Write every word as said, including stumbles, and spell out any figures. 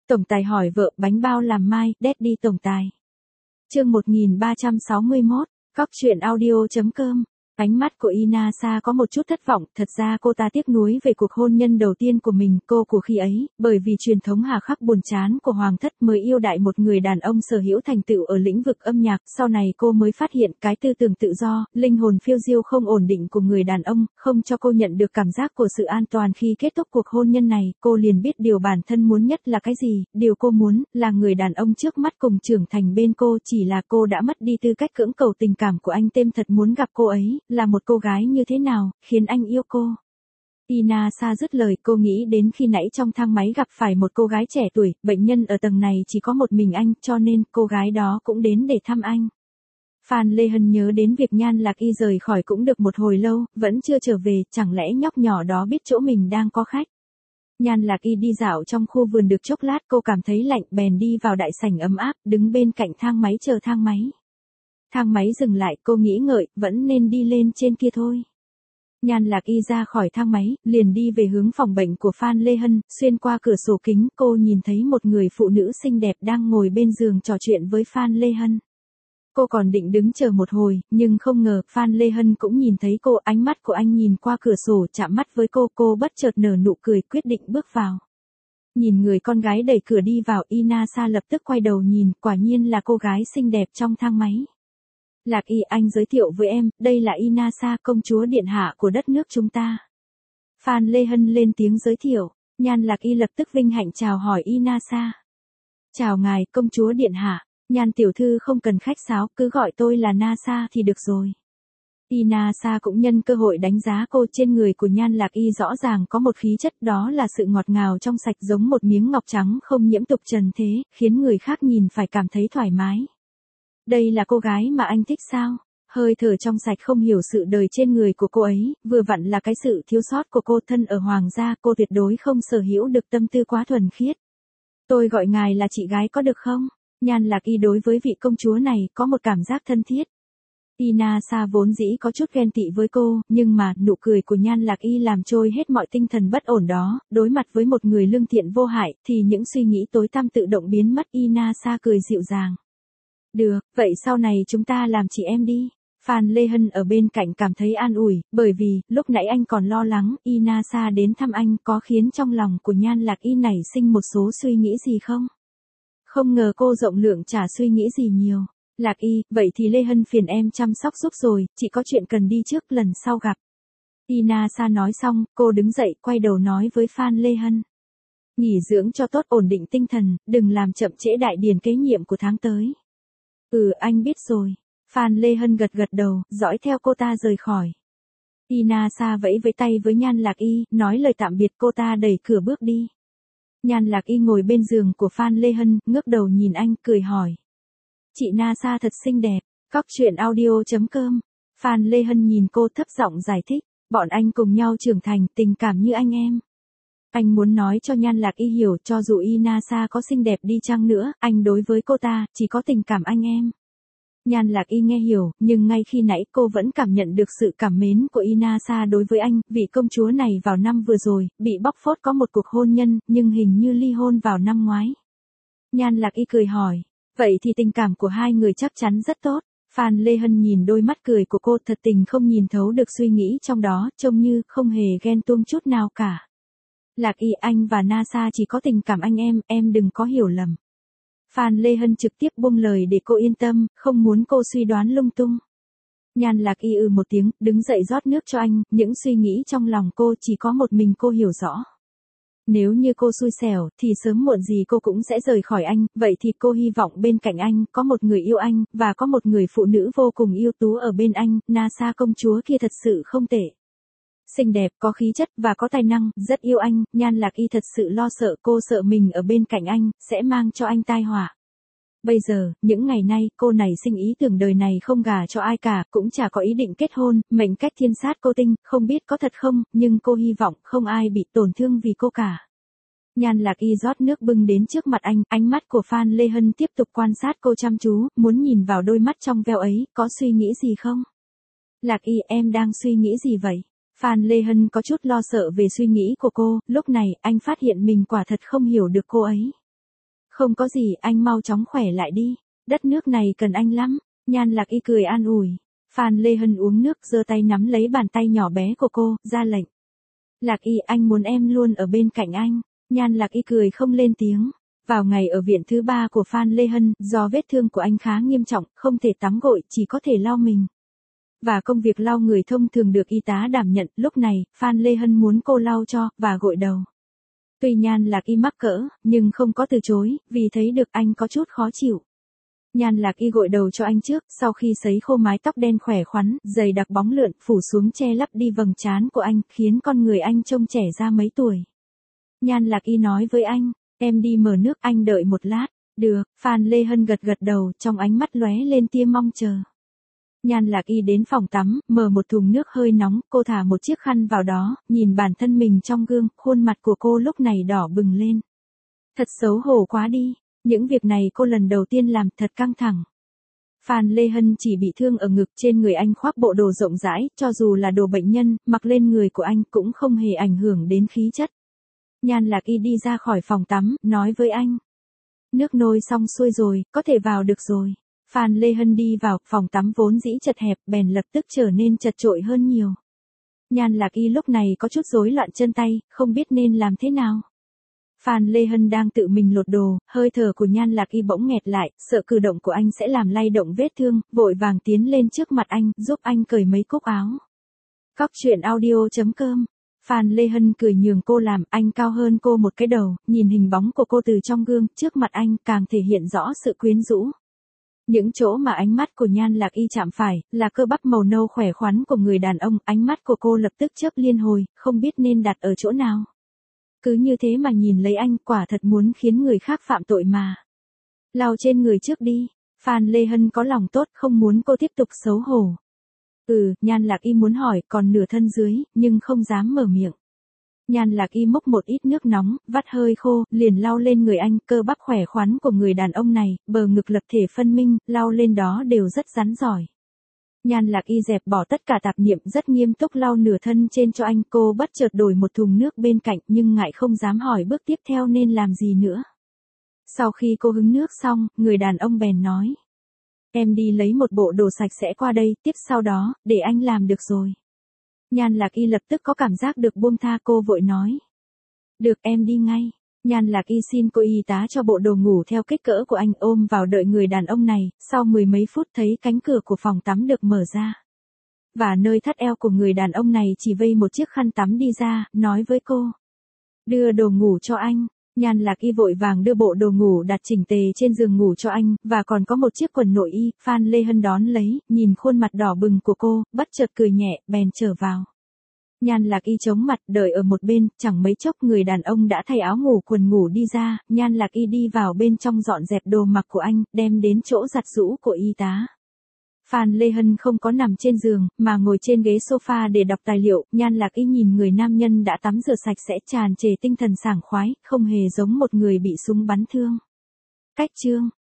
Tổng tài hỏi vợ bánh bao làm mai, Daddy tổng tài. Chương một nghìn ba trăm sáu mươi mốt, Cóc truyện audio chấm com. Ánh mắt của Inasa có một chút thất vọng, thật ra cô ta tiếc nuối về cuộc hôn nhân đầu tiên của mình, cô của khi ấy, bởi vì truyền thống hà khắc buồn chán của hoàng thất mới yêu đại một người đàn ông sở hữu thành tựu ở lĩnh vực âm nhạc, sau này cô mới phát hiện cái tư tưởng tự do, linh hồn phiêu diêu không ổn định của người đàn ông, không cho cô nhận được cảm giác của sự an toàn khi kết thúc cuộc hôn nhân này, cô liền biết điều bản thân muốn nhất là cái gì, điều cô muốn là người đàn ông trước mắt cùng trưởng thành bên cô, chỉ là cô đã mất đi tư cách cưỡng cầu tình cảm của anh Tên thật muốn gặp cô ấy, là một cô gái như thế nào, khiến anh yêu cô. Inasa dứt lời, cô nghĩ đến khi nãy trong thang máy gặp phải một cô gái trẻ tuổi, bệnh nhân ở tầng này chỉ có một mình anh, cho nên cô gái đó cũng đến để thăm anh. Phan Lê Hân nhớ đến việc Nhan Lạc Y rời khỏi cũng được một hồi lâu, vẫn chưa trở về, chẳng lẽ nhóc nhỏ đó biết chỗ mình đang có khách. Nhan Lạc Y đi dạo trong khu vườn được chốc lát, cô cảm thấy lạnh, bèn đi vào đại sảnh ấm áp, đứng bên cạnh thang máy chờ thang máy. Thang máy dừng lại, cô nghĩ ngợi, vẫn nên đi lên trên kia thôi. Nhan Lạc Y ra khỏi thang máy, liền đi về hướng phòng bệnh của Phan Lê Hân, xuyên qua cửa sổ kính, cô nhìn thấy một người phụ nữ xinh đẹp đang ngồi bên giường trò chuyện với Phan Lê Hân. Cô còn định đứng chờ một hồi, nhưng không ngờ Phan Lê Hân cũng nhìn thấy cô, ánh mắt của anh nhìn qua cửa sổ chạm mắt với cô, cô bất chợt nở nụ cười, quyết định bước vào. Nhìn người con gái đẩy cửa đi vào, Inasa lập tức quay đầu nhìn, quả nhiên là cô gái xinh đẹp trong thang máy. Lạc Y, anh giới thiệu với em, đây là Inasa, công chúa điện hạ của đất nước chúng ta. Phan Lê Hân lên tiếng giới thiệu, Nhan Lạc Y lập tức vinh hạnh chào hỏi Inasa. Chào ngài, công chúa điện hạ, Nhan tiểu thư không cần khách sáo, cứ gọi tôi là Nasa thì được rồi. Inasa cũng nhân cơ hội đánh giá cô, trên người của Nhan Lạc Y rõ ràng có một khí chất, đó là sự ngọt ngào trong sạch giống một miếng ngọc trắng không nhiễm tục trần thế, khiến người khác nhìn phải cảm thấy thoải mái. Đây là cô gái mà anh thích sao? Hơi thở trong sạch không hiểu sự đời trên người của cô ấy, vừa vặn là cái sự thiếu sót của cô, thân ở hoàng gia, cô tuyệt đối không sở hữu được tâm tư quá thuần khiết. Tôi gọi ngài là chị gái có được không? Nhan Lạc Y đối với vị công chúa này có một cảm giác thân thiết. Inasa vốn dĩ có chút ghen tị với cô, nhưng mà nụ cười của Nhan Lạc Y làm trôi hết mọi tinh thần bất ổn đó, đối mặt với một người lương thiện vô hại, thì những suy nghĩ tối tăm tự động biến mất. Inasa cười dịu dàng. Được, vậy sau này chúng ta làm chị em đi. Phan Lê Hân ở bên cạnh cảm thấy an ủi, bởi vì, lúc nãy anh còn lo lắng, Inasa đến thăm anh có khiến trong lòng của Nhan Lạc Y nảy sinh một số suy nghĩ gì không? Không ngờ cô rộng lượng chả suy nghĩ gì nhiều. Lạc Y, vậy thì Lê Hân phiền em chăm sóc giúp rồi, chị có chuyện cần đi trước, lần sau gặp. Inasa nói xong, cô đứng dậy, quay đầu nói với Phan Lê Hân. Nghỉ dưỡng cho tốt, ổn định tinh thần, đừng làm chậm trễ đại điển kế nhiệm của tháng tới. Ừ, anh biết rồi. Phan Lê Hân gật gật đầu, dõi theo cô ta rời khỏi. Inasa vẫy với tay với Nhan Lạc Y, nói lời tạm biệt, cô ta đẩy cửa bước đi. Nhan Lạc Y ngồi bên giường của Phan Lê Hân, ngước đầu nhìn anh, cười hỏi. Chị Nasa thật xinh đẹp. Cóc truyện audio chấm com. Phan Lê Hân nhìn cô thấp giọng giải thích, bọn anh cùng nhau trưởng thành, tình cảm như anh em. Anh muốn nói cho Nhan Lạc Y hiểu, cho dù Inasa có xinh đẹp đi chăng nữa, anh đối với cô ta, chỉ có tình cảm anh em. Nhan Lạc Y nghe hiểu, nhưng ngay khi nãy cô vẫn cảm nhận được sự cảm mến của Inasa đối với anh, vị công chúa này vào năm vừa rồi, bị bóc phốt có một cuộc hôn nhân, nhưng hình như ly hôn vào năm ngoái. Nhan Lạc Y cười hỏi, vậy thì tình cảm của hai người chắc chắn rất tốt. Phan Lê Hân nhìn đôi mắt cười của cô, thật tình không nhìn thấu được suy nghĩ trong đó, trông như không hề ghen tuông chút nào cả. Lạc Y, anh và Nasa chỉ có tình cảm anh em, em đừng có hiểu lầm. Phan Lê Hân trực tiếp buông lời để cô yên tâm, không muốn cô suy đoán lung tung. Nhan Lạc Y ừ một tiếng, đứng dậy rót nước cho anh, những suy nghĩ trong lòng cô chỉ có một mình cô hiểu rõ. Nếu như cô xui xẻo, thì sớm muộn gì cô cũng sẽ rời khỏi anh, vậy thì cô hy vọng bên cạnh anh, có một người yêu anh, và có một người phụ nữ vô cùng ưu tú ở bên anh. Nasa công chúa kia thật sự không tệ. Xinh đẹp, có khí chất, và có tài năng, rất yêu anh. Nhan Lạc Y thật sự lo sợ, cô sợ mình ở bên cạnh anh, sẽ mang cho anh tai họa. Bây giờ, những ngày nay, cô này sinh ý tưởng đời này không gả cho ai cả, cũng chả có ý định kết hôn, mệnh cách thiên sát cô tinh, không biết có thật không, nhưng cô hy vọng không ai bị tổn thương vì cô cả. Nhan Lạc Y rót nước bưng đến trước mặt anh, ánh mắt của Phan Lê Hân tiếp tục quan sát cô chăm chú, muốn nhìn vào đôi mắt trong veo ấy, có suy nghĩ gì không? Lạc Y, em đang suy nghĩ gì vậy? Phan Lê Hân có chút lo sợ về suy nghĩ của cô, lúc này, anh phát hiện mình quả thật không hiểu được cô ấy. Không có gì, anh mau chóng khỏe lại đi. Đất nước này cần anh lắm. Nhan Lạc Y cười an ủi. Phan Lê Hân uống nước, giơ tay nắm lấy bàn tay nhỏ bé của cô, ra lệnh. Lạc Y, anh muốn em luôn ở bên cạnh anh. Nhan Lạc Y cười không lên tiếng. Vào ngày ở viện thứ ba của Phan Lê Hân, do vết thương của anh khá nghiêm trọng, không thể tắm gội, chỉ có thể lau mình. Và công việc lau người thông thường được y tá đảm nhận, lúc này, Phan Lê Hân muốn cô lau cho, và gội đầu. Tuy Nhan Lạc Y mắc cỡ, nhưng không có từ chối, vì thấy được anh có chút khó chịu. Nhan Lạc Y gội đầu cho anh trước, sau khi sấy khô mái tóc đen khỏe khoắn, dày đặc bóng lượn, phủ xuống che lấp đi vầng trán của anh, khiến con người anh trông trẻ ra mấy tuổi. Nhan Lạc Y nói với anh, em đi mở nước, anh đợi một lát. Được, Phan Lê Hân gật gật đầu, trong ánh mắt lóe lên tia mong chờ. Nhan Lạc Y đến phòng tắm, mở một thùng nước hơi nóng, cô thả một chiếc khăn vào đó, nhìn bản thân mình trong gương, khuôn mặt của cô lúc này đỏ bừng lên. Thật xấu hổ quá đi, những việc này cô lần đầu tiên làm, thật căng thẳng. Phan Lê Hân chỉ bị thương ở ngực, trên người anh khoác bộ đồ rộng rãi, cho dù là đồ bệnh nhân, mặc lên người của anh cũng không hề ảnh hưởng đến khí chất. Nhan Lạc Y đi ra khỏi phòng tắm, nói với anh. Nước nôi xong xuôi rồi, có thể vào được rồi. Phan Lê Hân đi vào, phòng tắm vốn dĩ chật hẹp, bèn lập tức trở nên chật chội hơn nhiều. Nhan Lạc Y lúc này có chút rối loạn chân tay, không biết nên làm thế nào. Phan Lê Hân đang tự mình lột đồ, hơi thở của Nhan Lạc Y bỗng nghẹt lại, sợ cử động của anh sẽ làm lay động vết thương, vội vàng tiến lên trước mặt anh, giúp anh cởi mấy cúc áo. Cóc truyện audio chấm com. Phan Lê Hân cười nhường cô làm, anh cao hơn cô một cái đầu, nhìn hình bóng của cô từ trong gương, trước mặt anh càng thể hiện rõ sự quyến rũ. Những chỗ mà ánh mắt của Nhan Lạc Y chạm phải, là cơ bắp màu nâu khỏe khoắn của người đàn ông, ánh mắt của cô lập tức chớp liên hồi, không biết nên đặt ở chỗ nào. Cứ như thế mà nhìn lấy anh, quả thật muốn khiến người khác phạm tội mà. Lau trên người trước đi. Phan Lê Hân có lòng tốt, không muốn cô tiếp tục xấu hổ. Ừ, Nhan Lạc Y muốn hỏi, còn nửa thân dưới, nhưng không dám mở miệng. Nhan Lạc Y múc một ít nước nóng, vắt hơi khô, liền lau lên người anh, cơ bắp khỏe khoắn của người đàn ông này, bờ ngực lập thể phân minh, lau lên đó đều rất rắn giỏi. Nhan Lạc Y dẹp bỏ tất cả tạp niệm, rất nghiêm túc lau nửa thân trên cho anh, cô bất chợt đổi một thùng nước bên cạnh, nhưng ngại không dám hỏi bước tiếp theo nên làm gì nữa. Sau khi cô hứng nước xong, người đàn ông bèn nói. Em đi lấy một bộ đồ sạch sẽ qua đây, tiếp sau đó, để anh làm được rồi. Nhan Lạc Y lập tức có cảm giác được buông tha, cô vội nói. Được, em đi ngay. Nhan Lạc Y xin cô y tá cho bộ đồ ngủ theo kích cỡ của anh, ôm vào đợi người đàn ông này, sau mười mấy phút thấy cánh cửa của phòng tắm được mở ra. Và nơi thắt eo của người đàn ông này chỉ vây một chiếc khăn tắm đi ra, nói với cô. Đưa đồ ngủ cho anh. Nhan Lạc Y vội vàng đưa bộ đồ ngủ đặt chỉnh tề trên giường ngủ cho anh, và còn có một chiếc quần nội y. Phan Lê Hân đón lấy, nhìn khuôn mặt đỏ bừng của cô, bất chợt cười nhẹ, bèn trở vào. Nhan Lạc Y chống mặt đợi ở một bên, chẳng mấy chốc người đàn ông đã thay áo ngủ quần ngủ đi ra, Nhan Lạc Y đi vào bên trong dọn dẹp đồ mặc của anh, đem đến chỗ giặt giũ của y tá. Phan Lê Hân không có nằm trên giường, mà ngồi trên ghế sofa để đọc tài liệu, Nhan Lạc Y nhìn người nam nhân đã tắm rửa sạch sẽ tràn trề tinh thần sảng khoái, không hề giống một người bị súng bắn thương. Cách chương